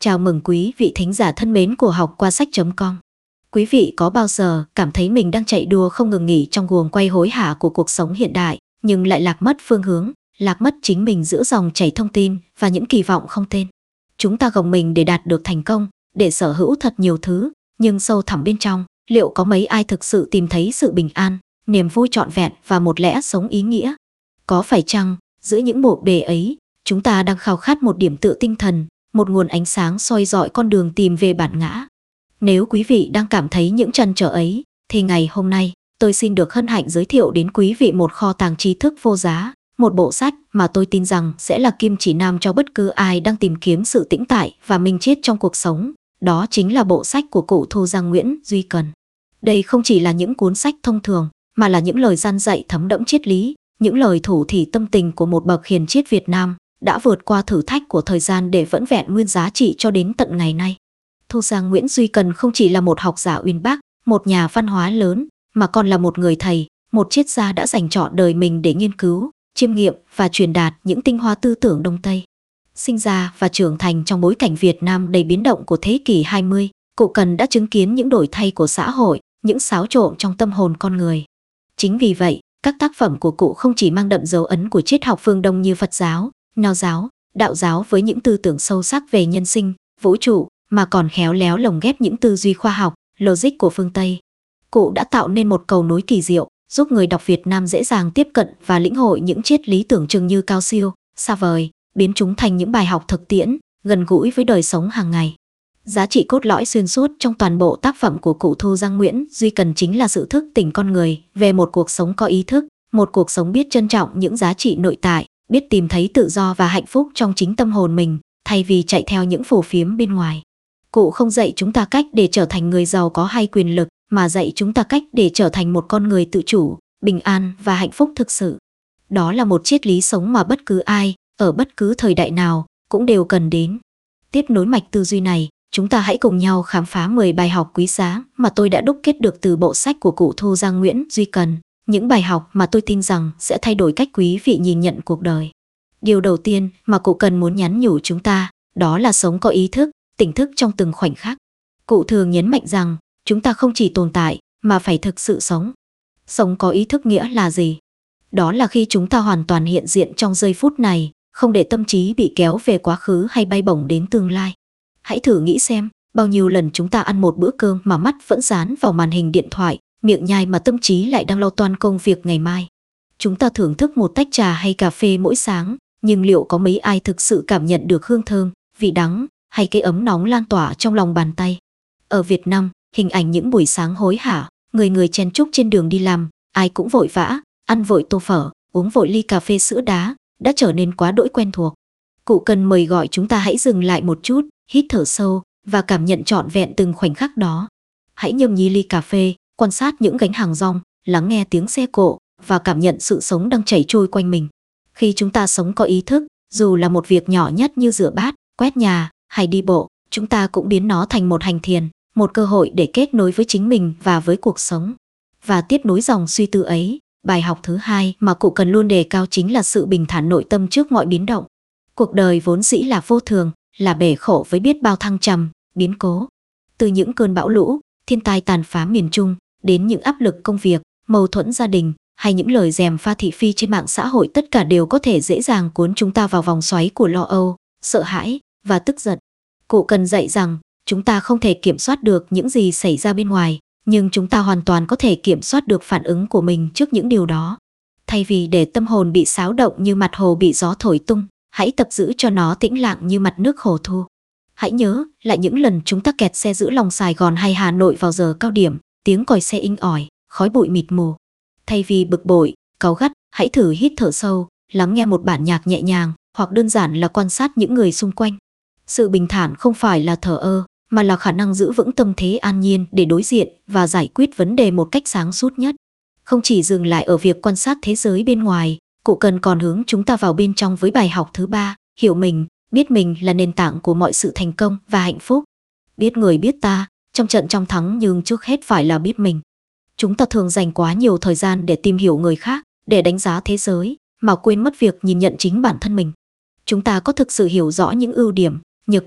Chào mừng quý vị thính giả thân mến của học qua sách.com. Quý vị có bao giờ cảm thấy mình đang chạy đua không ngừng nghỉ trong guồng quay hối hả của cuộc sống hiện đại, nhưng lại lạc mất phương hướng, lạc mất chính mình giữa dòng chảy thông tin và những kỳ vọng không tên? Chúng ta gồng mình để đạt được thành công, để sở hữu thật nhiều thứ, nhưng sâu thẳm bên trong, liệu có mấy ai thực sự tìm thấy sự bình an, niềm vui trọn vẹn và một lẽ sống ý nghĩa? Có phải chăng, giữa những bộ bề ấy, chúng ta đang khao khát một điểm tựa tinh thần, một nguồn ánh sáng soi rọi con đường tìm về bản ngã? Nếu quý vị đang cảm thấy những trăn trở ấy, thì ngày hôm nay, tôi xin được hân hạnh giới thiệu đến quý vị một kho tàng tri thức vô giá, một bộ sách mà tôi tin rằng sẽ là kim chỉ nam cho bất cứ ai đang tìm kiếm sự tĩnh tại và minh triết trong cuộc sống. Đó chính là bộ sách của cụ Thu Giang Nguyễn Duy Cần. Đây không chỉ là những cuốn sách thông thường, mà là những lời gian dạy thấm đẫm triết lý, những lời thủ thỉ tâm tình của một bậc hiền triết Việt Nam đã vượt qua thử thách của thời gian để vẫn vẹn nguyên giá trị cho đến tận ngày nay. Thu Giang Nguyễn Duy Cần không chỉ là một học giả uyên bác, một nhà văn hóa lớn, mà còn là một người thầy, một triết gia đã dành trọn đời mình để nghiên cứu, chiêm nghiệm và truyền đạt những tinh hoa tư tưởng Đông Tây. Sinh ra và trưởng thành trong bối cảnh Việt Nam đầy biến động của thế kỷ 20, cụ Cần đã chứng kiến những đổi thay của xã hội, những xáo trộn trong tâm hồn con người. Chính vì vậy, các tác phẩm của cụ không chỉ mang đậm dấu ấn của triết học phương Đông như Phật giáo, Nho giáo, Đạo giáo với những tư tưởng sâu sắc về nhân sinh, vũ trụ, mà còn khéo léo lồng ghép những tư duy khoa học, logic của phương Tây. Cụ đã tạo nên một cầu nối kỳ diệu, giúp người đọc Việt Nam dễ dàng tiếp cận và lĩnh hội những triết lý tưởng chừng như cao siêu, xa vời, biến chúng thành những bài học thực tiễn, gần gũi với đời sống hàng ngày. Giá trị cốt lõi xuyên suốt trong toàn bộ tác phẩm của cụ Thu Giang Nguyễn Duy Cần chính là sự thức tỉnh con người về một cuộc sống có ý thức, một cuộc sống biết trân trọng những giá trị nội tại, biết tìm thấy tự do và hạnh phúc trong chính tâm hồn mình, thay vì chạy theo những phù phiếm bên ngoài. Cụ không dạy chúng ta cách để trở thành người giàu có hay quyền lực, mà dạy chúng ta cách để trở thành một con người tự chủ, bình an và hạnh phúc thực sự. Đó là một triết lý sống mà bất cứ ai, ở bất cứ thời đại nào, cũng đều cần đến. Tiếp nối mạch tư duy này, chúng ta hãy cùng nhau khám phá 10 bài học quý giá mà tôi đã đúc kết được từ bộ sách của cụ Thu Giang Nguyễn Duy Cần. Những bài học mà tôi tin rằng sẽ thay đổi cách quý vị nhìn nhận cuộc đời. Điều đầu tiên mà cụ Cần muốn nhắn nhủ chúng ta, đó là sống có ý thức, tỉnh thức trong từng khoảnh khắc. Cụ thường nhấn mạnh rằng, chúng ta không chỉ tồn tại, mà phải thực sự sống. Sống có ý thức nghĩa là gì? Đó là khi chúng ta hoàn toàn hiện diện trong giây phút này, không để tâm trí bị kéo về quá khứ hay bay bổng đến tương lai. Hãy thử nghĩ xem, bao nhiêu lần chúng ta ăn một bữa cơm mà mắt vẫn dán vào màn hình điện thoại, miệng nhai mà tâm trí lại đang lo toan công việc ngày mai. Chúng ta thưởng thức một tách trà hay cà phê mỗi sáng, nhưng liệu có mấy ai thực sự cảm nhận được hương thơm, vị đắng hay cái ấm nóng lan tỏa trong lòng bàn tay? Ở Việt Nam, hình ảnh những buổi sáng hối hả, người người chen chúc trên đường đi làm, ai cũng vội vã, ăn vội tô phở, uống vội ly cà phê sữa đá, đã trở nên quá đỗi quen thuộc. Cụ Cần mời gọi chúng ta hãy dừng lại một chút, hít thở sâu và cảm nhận trọn vẹn từng khoảnh khắc đó. Hãy nhâm nhi ly cà phê, quan sát những gánh hàng rong, lắng nghe tiếng xe cộ và cảm nhận sự sống đang chảy trôi quanh mình. Khi chúng ta sống có ý thức, dù là một việc nhỏ nhất như rửa bát, quét nhà hay đi bộ, chúng ta cũng biến nó thành một hành thiền, một cơ hội để kết nối với chính mình và với cuộc sống. Và tiếp nối dòng suy tư ấy, bài học thứ hai mà cụ Cần luôn đề cao chính là sự bình thản nội tâm trước mọi biến động. Cuộc đời vốn dĩ là vô thường, là bể khổ với biết bao thăng trầm, biến cố. Từ những cơn bão lũ, thiên tai tàn phá miền Trung, đến những áp lực công việc, mâu thuẫn gia đình, hay những lời gièm pha thị phi trên mạng xã hội, tất cả đều có thể dễ dàng cuốn chúng ta vào vòng xoáy của lo âu, sợ hãi và tức giận. Cụ Cần dạy rằng, chúng ta không thể kiểm soát được những gì xảy ra bên ngoài, nhưng chúng ta hoàn toàn có thể kiểm soát được phản ứng của mình trước những điều đó. Thay vì để tâm hồn bị xáo động như mặt hồ bị gió thổi tung, hãy tập giữ cho nó tĩnh lặng như mặt nước hồ thu. Hãy nhớ lại những lần chúng ta kẹt xe giữa lòng Sài Gòn hay Hà Nội vào giờ cao điểm, tiếng còi xe inh ỏi, khói bụi mịt mù. Thay vì bực bội, cáu gắt, hãy thử hít thở sâu, lắng nghe một bản nhạc nhẹ nhàng, hoặc đơn giản là quan sát những người xung quanh. Sự bình thản không phải là thờ ơ, mà là khả năng giữ vững tâm thế an nhiên để đối diện và giải quyết vấn đề một cách sáng suốt nhất. Không chỉ dừng lại ở việc quan sát thế giới bên ngoài, cụ Cần còn hướng chúng ta vào bên trong với bài học thứ ba, hiểu mình, biết mình là nền tảng của mọi sự thành công và hạnh phúc. Biết người biết ta, trong trận trong thắng, nhưng trước hết phải là biết mình. Chúng ta thường dành quá nhiều thời gian để tìm hiểu người khác, để đánh giá thế giới, mà quên mất việc nhìn nhận chính bản thân mình. Chúng ta có thực sự hiểu rõ những ưu điểm, nhược điểm,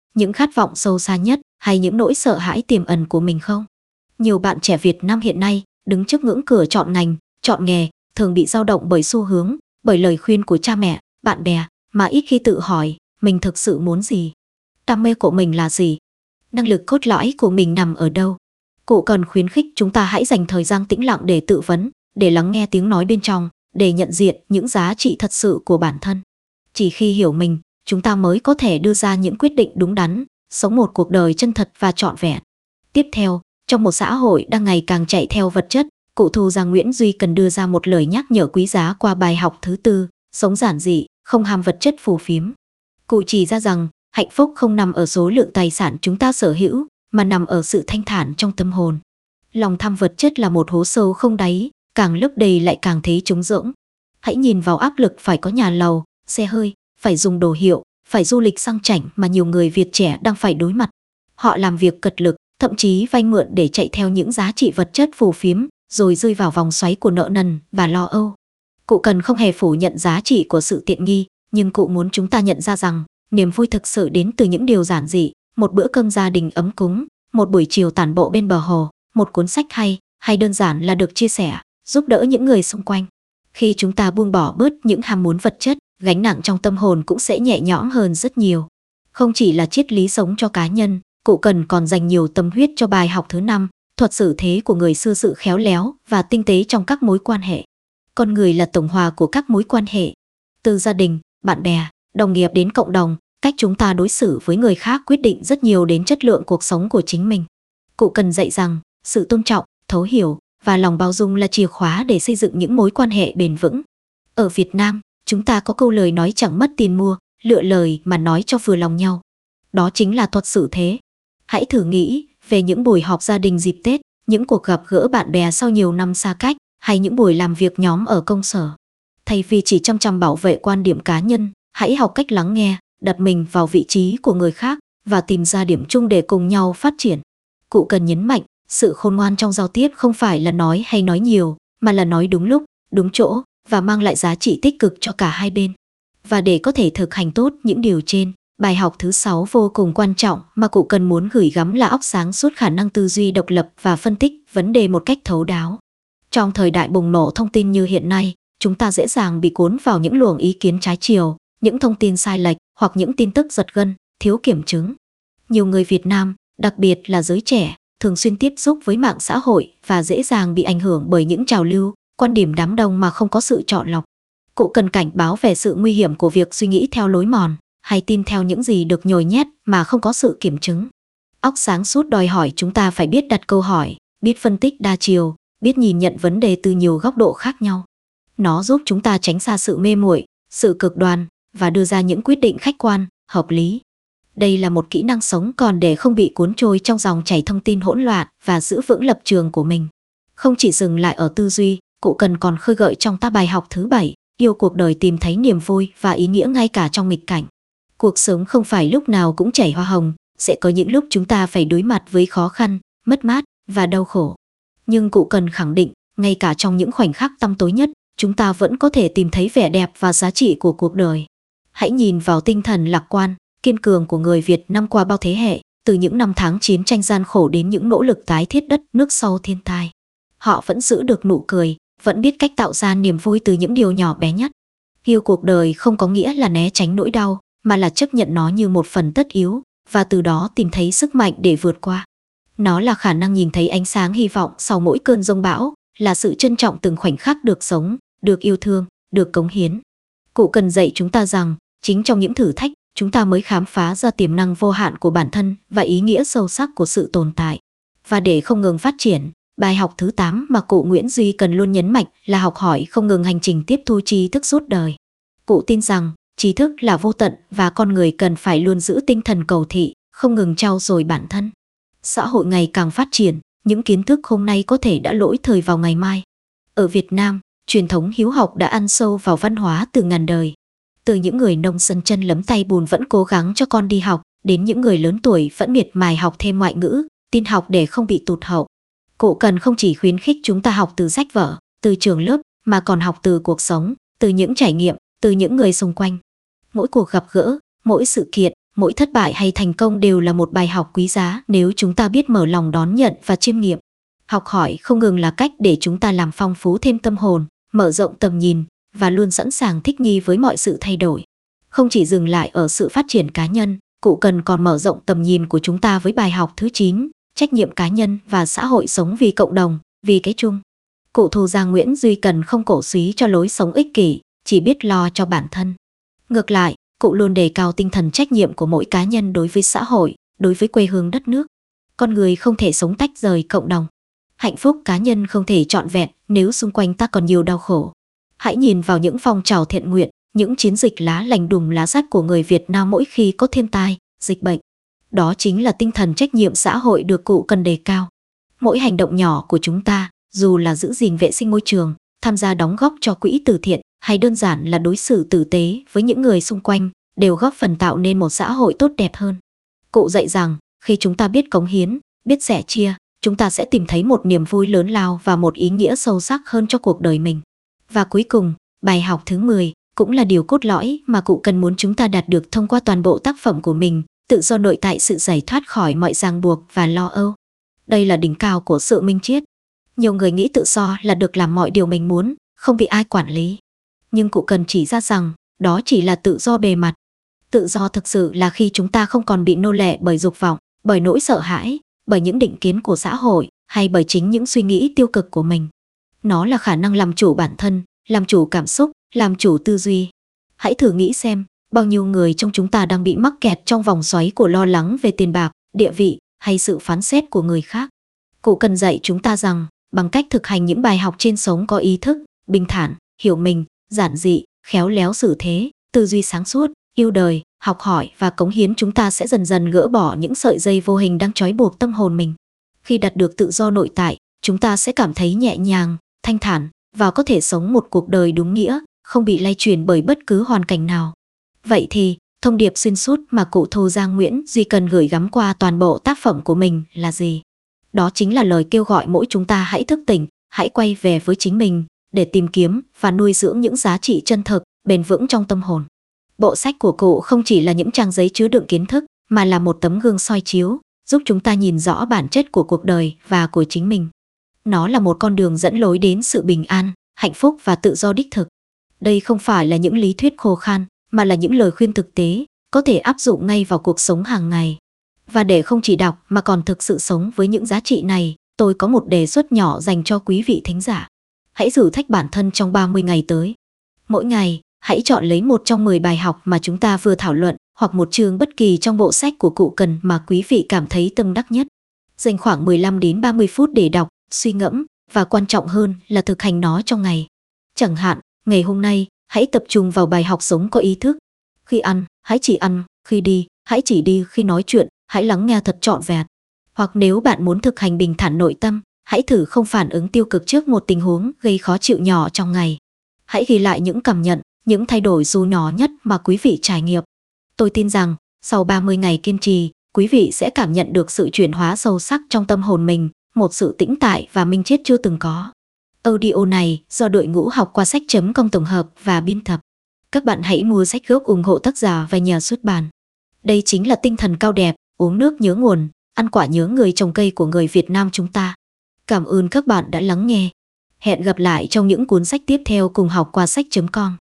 những khát vọng sâu xa nhất hay những nỗi sợ hãi tiềm ẩn của mình không? Nhiều bạn trẻ Việt Nam hiện nay đứng trước ngưỡng cửa chọn ngành, chọn nghề, thường bị dao động bởi xu hướng, bởi lời khuyên của cha mẹ, bạn bè, mà ít khi tự hỏi mình thực sự muốn gì. Đam mê của mình là gì? Năng lực cốt lõi của mình nằm ở đâu? Cụ cần khuyến khích chúng ta hãy dành thời gian tĩnh lặng để tự vấn, để lắng nghe tiếng nói bên trong, để nhận diện những giá trị thật sự của bản thân. Chỉ khi hiểu mình, chúng ta mới có thể đưa ra những quyết định đúng đắn, sống một cuộc đời chân thật và trọn vẹn. Tiếp theo, trong một xã hội đang ngày càng chạy theo vật chất, cụ Thu Giang Nguyễn Duy cần đưa ra một lời nhắc nhở quý giá qua bài học thứ tư, sống giản dị, không ham vật chất phù phiếm. Cụ chỉ ra rằng, hạnh phúc không nằm ở số lượng tài sản chúng ta sở hữu, mà nằm ở sự thanh thản trong tâm hồn. Lòng tham vật chất là một hố sâu không đáy, càng lấp đầy lại càng thấy trống rỗng. Hãy nhìn vào áp lực phải có nhà lầu, xe hơi, phải dùng đồ hiệu, phải du lịch sang chảnh mà nhiều người Việt trẻ đang phải đối mặt. Họ làm việc cật lực, thậm chí vay mượn để chạy theo những giá trị vật chất phù phiếm, rồi rơi vào vòng xoáy của nợ nần và lo âu. Cụ cần không hề phủ nhận giá trị của sự tiện nghi, nhưng cụ muốn chúng ta nhận ra rằng niềm vui thực sự đến từ những điều giản dị, một bữa cơm gia đình ấm cúng, một buổi chiều tản bộ bên bờ hồ, một cuốn sách hay đơn giản là được chia sẻ, giúp đỡ những người xung quanh. Khi chúng ta buông bỏ bớt những ham muốn vật chất, gánh nặng trong tâm hồn cũng sẽ nhẹ nhõm hơn rất nhiều. Không chỉ là triết lý sống cho cá nhân, cụ cần còn dành nhiều tâm huyết cho bài học thứ 5, thuật xử thế của người xưa, sự khéo léo và tinh tế trong các mối quan hệ. Con người là tổng hòa của các mối quan hệ, từ gia đình, bạn bè, đồng nghiệp đến cộng đồng. Cách chúng ta đối xử với người khác quyết định rất nhiều đến chất lượng cuộc sống của chính mình. Cụ cần dạy rằng sự tôn trọng, thấu hiểu và lòng bao dung là chìa khóa để xây dựng những mối quan hệ bền vững. Ở Việt Nam, chúng ta có câu lời nói chẳng mất tiền mua, lựa lời mà nói cho vừa lòng nhau. Đó chính là thuật xử thế. Hãy thử nghĩ về những buổi họp gia đình dịp Tết, những cuộc gặp gỡ bạn bè sau nhiều năm xa cách, hay những buổi làm việc nhóm ở công sở. Thay vì chỉ chăm chăm bảo vệ quan điểm cá nhân, hãy học cách lắng nghe, đặt mình vào vị trí của người khác và tìm ra điểm chung để cùng nhau phát triển. Cụ cần nhấn mạnh, sự khôn ngoan trong giao tiếp không phải là nói hay nói nhiều, mà là nói đúng lúc, đúng chỗ và mang lại giá trị tích cực cho cả hai bên. Và để có thể thực hành tốt những điều trên, bài học thứ 6 vô cùng quan trọng mà cụ cần muốn gửi gắm là óc sáng suốt, khả năng tư duy độc lập và phân tích vấn đề một cách thấu đáo. Trong thời đại bùng nổ thông tin như hiện nay, chúng ta dễ dàng bị cuốn vào những luồng ý kiến trái chiều, những thông tin sai lệch hoặc những tin tức giật gân, thiếu kiểm chứng. Nhiều người Việt Nam, đặc biệt là giới trẻ, thường xuyên tiếp xúc với mạng xã hội và dễ dàng bị ảnh hưởng bởi những trào lưu, quan điểm đám đông mà không có sự chọn lọc. Cụ cần cảnh báo về sự nguy hiểm của việc suy nghĩ theo lối mòn, hay tin theo những gì được nhồi nhét mà không có sự kiểm chứng. Óc sáng suốt đòi hỏi chúng ta phải biết đặt câu hỏi, biết phân tích đa chiều, biết nhìn nhận vấn đề từ nhiều góc độ khác nhau. Nó giúp chúng ta tránh xa sự mê muội, sự cực đoan và đưa ra những quyết định khách quan, hợp lý. Đây là một kỹ năng sống còn để không bị cuốn trôi trong dòng chảy thông tin hỗn loạn và giữ vững lập trường của mình. Không chỉ dừng lại ở tư duy, cụ cần còn khơi gợi trong ta bài học thứ 7, yêu cuộc đời, tìm thấy niềm vui và ý nghĩa ngay cả trong nghịch cảnh. Cuộc sống không phải lúc nào cũng chảy hoa hồng, sẽ có những lúc chúng ta phải đối mặt với khó khăn, mất mát và đau khổ. Nhưng cụ cần khẳng định, ngay cả trong những khoảnh khắc tăm tối nhất, chúng ta vẫn có thể tìm thấy vẻ đẹp và giá trị của cuộc đời. Hãy nhìn vào tinh thần lạc quan, kiên cường của người Việt Nam qua bao thế hệ, từ những năm tháng chiến tranh gian khổ đến những nỗ lực tái thiết đất nước sau thiên tai. Họ vẫn giữ được nụ cười, vẫn biết cách tạo ra niềm vui từ những điều nhỏ bé nhất. Yêu cuộc đời không có nghĩa là né tránh nỗi đau, mà là chấp nhận nó như một phần tất yếu, và từ đó tìm thấy sức mạnh để vượt qua. Nó là khả năng nhìn thấy ánh sáng hy vọng sau mỗi cơn giông bão, là sự trân trọng từng khoảnh khắc được sống, được yêu thương, được cống hiến. Cụ cần dạy chúng ta rằng, chính trong những thử thách, chúng ta mới khám phá ra tiềm năng vô hạn của bản thân và ý nghĩa sâu sắc của sự tồn tại. Và để không ngừng phát triển, bài học thứ 8 mà cụ Nguyễn Duy cần luôn nhấn mạnh là học hỏi không ngừng, hành trình tiếp thu tri thức suốt đời. Cụ tin rằng, tri thức là vô tận và con người cần phải luôn giữ tinh thần cầu thị, không ngừng trau dồi bản thân. Xã hội ngày càng phát triển, những kiến thức hôm nay có thể đã lỗi thời vào ngày mai. Ở Việt Nam, truyền thống hiếu học đã ăn sâu vào văn hóa từ ngàn đời. Từ những người nông dân chân lấm tay bùn vẫn cố gắng cho con đi học, đến những người lớn tuổi vẫn miệt mài học thêm ngoại ngữ, tin học để không bị tụt hậu. Cụ cần không chỉ khuyến khích chúng ta học từ sách vở, từ trường lớp, mà còn học từ cuộc sống, từ những trải nghiệm, từ những người xung quanh. Mỗi cuộc gặp gỡ, mỗi sự kiện, Mỗi thất bại hay thành công đều là một bài học quý giá nếu chúng ta biết mở lòng đón nhận và chiêm nghiệm. Học hỏi không ngừng là cách để chúng ta làm phong phú thêm tâm hồn, mở rộng tầm nhìn và luôn sẵn sàng thích nghi với mọi sự thay đổi. Không chỉ dừng lại ở sự phát triển cá nhân, Cụ Cần còn mở rộng tầm nhìn của chúng ta với bài học thứ 9, trách nhiệm cá nhân và xã hội sống vì cộng đồng, vì cái chung. Cụ Thù Giang Nguyễn Duy Cần không cổ súy cho lối sống ích kỷ, chỉ biết lo cho bản thân. Ngược lại, cụ luôn đề cao tinh thần trách nhiệm của mỗi cá nhân đối với xã hội, đối với quê hương đất nước. Con người không thể sống tách rời cộng đồng. Hạnh phúc cá nhân không thể trọn vẹn nếu xung quanh ta còn nhiều đau khổ. Hãy nhìn vào những phong trào thiện nguyện, những chiến dịch lá lành đùm lá rách của người Việt Nam mỗi khi có thiên tai, dịch bệnh. Đó chính là tinh thần trách nhiệm xã hội được cụ Cần đề cao. Mỗi hành động nhỏ của chúng ta, dù là giữ gìn vệ sinh môi trường, tham gia đóng góp cho quỹ từ thiện hay đơn giản là đối xử tử tế với những người xung quanh, đều góp phần tạo nên một xã hội tốt đẹp hơn. Cụ dạy rằng, khi chúng ta biết cống hiến, biết sẻ chia, chúng ta sẽ tìm thấy một niềm vui lớn lao và một ý nghĩa sâu sắc hơn cho cuộc đời mình. Và cuối cùng, bài học thứ 10 cũng là điều cốt lõi mà cụ Cần muốn chúng ta đạt được thông qua toàn bộ tác phẩm của mình, tự do nội tại, sự giải thoát khỏi mọi ràng buộc và lo âu. Đây là đỉnh cao của sự minh triết. Nhiều người nghĩ tự do là được làm mọi điều mình muốn, không bị ai quản lý. Nhưng cụ Cần chỉ ra rằng, đó chỉ là tự do bề mặt. Tự do thực sự là khi chúng ta không còn bị nô lệ bởi dục vọng, bởi nỗi sợ hãi, bởi những định kiến của xã hội, hay bởi chính những suy nghĩ tiêu cực của mình. Nó là khả năng làm chủ bản thân, làm chủ cảm xúc, làm chủ tư duy. Hãy thử nghĩ xem, bao nhiêu người trong chúng ta đang bị mắc kẹt trong vòng xoáy của lo lắng về tiền bạc, địa vị hay sự phán xét của người khác. Cụ Cần dạy chúng ta rằng, bằng cách thực hành những bài học trên sống có ý thức, bình thản, hiểu mình, giản dị, khéo léo xử thế, tư duy sáng suốt, yêu đời, học hỏi và cống hiến, chúng ta sẽ dần dần gỡ bỏ những sợi dây vô hình đang trói buộc tâm hồn mình. Khi đạt được tự do nội tại, chúng ta sẽ cảm thấy nhẹ nhàng, thanh thản và có thể sống một cuộc đời đúng nghĩa, không bị lay chuyển bởi bất cứ hoàn cảnh nào. Vậy thì, thông điệp xuyên suốt mà cụ Thù Giang Nguyễn Duy Cần gửi gắm qua toàn bộ tác phẩm của mình là gì? Đó chính là lời kêu gọi mỗi chúng ta hãy thức tỉnh, hãy quay về với chính mình để tìm kiếm và nuôi dưỡng những giá trị chân thực, bền vững trong tâm hồn. Bộ sách của cụ không chỉ là những trang giấy chứa đựng kiến thức, mà là một tấm gương soi chiếu, giúp chúng ta nhìn rõ bản chất của cuộc đời và của chính mình. Nó là một con đường dẫn lối đến sự bình an, hạnh phúc và tự do đích thực. Đây không phải là những lý thuyết khô khan, mà là những lời khuyên thực tế, có thể áp dụng ngay vào cuộc sống hàng ngày. Và để không chỉ đọc mà còn thực sự sống với những giá trị này, tôi có một đề xuất nhỏ dành cho quý vị thính giả. Hãy thử thách bản thân trong 30 ngày tới. Mỗi ngày, hãy chọn lấy một trong 10 bài học mà chúng ta vừa thảo luận, hoặc một chương bất kỳ trong bộ sách của cụ Cần mà quý vị cảm thấy tâm đắc nhất. Dành khoảng 15 đến 30 phút để đọc, suy ngẫm, và quan trọng hơn là thực hành nó trong ngày. Chẳng hạn, ngày hôm nay, hãy tập trung vào bài học sống có ý thức. Khi ăn, hãy chỉ ăn, khi đi, hãy chỉ đi, khi nói chuyện, hãy lắng nghe thật trọn vẹn. Hoặc nếu bạn muốn thực hành bình thản nội tâm, hãy thử không phản ứng tiêu cực trước một tình huống gây khó chịu nhỏ trong ngày. Hãy ghi lại những cảm nhận, những thay đổi dù nhỏ nhất mà quý vị trải nghiệm. Tôi tin rằng, sau 30 ngày kiên trì, quý vị sẽ cảm nhận được sự chuyển hóa sâu sắc trong tâm hồn mình, một sự tĩnh tại và minh triết chưa từng có. Audio này do đội ngũ học qua sách.com tổng hợp và biên tập. Các bạn hãy mua sách gốc ủng hộ tác giả và nhà xuất bản. Đây chính là tinh thần cao đẹp, uống nước nhớ nguồn, ăn quả nhớ người trồng cây của người Việt Nam chúng ta. Cảm ơn các bạn đã lắng nghe. Hẹn gặp lại trong những cuốn sách tiếp theo cùng học qua sách.com.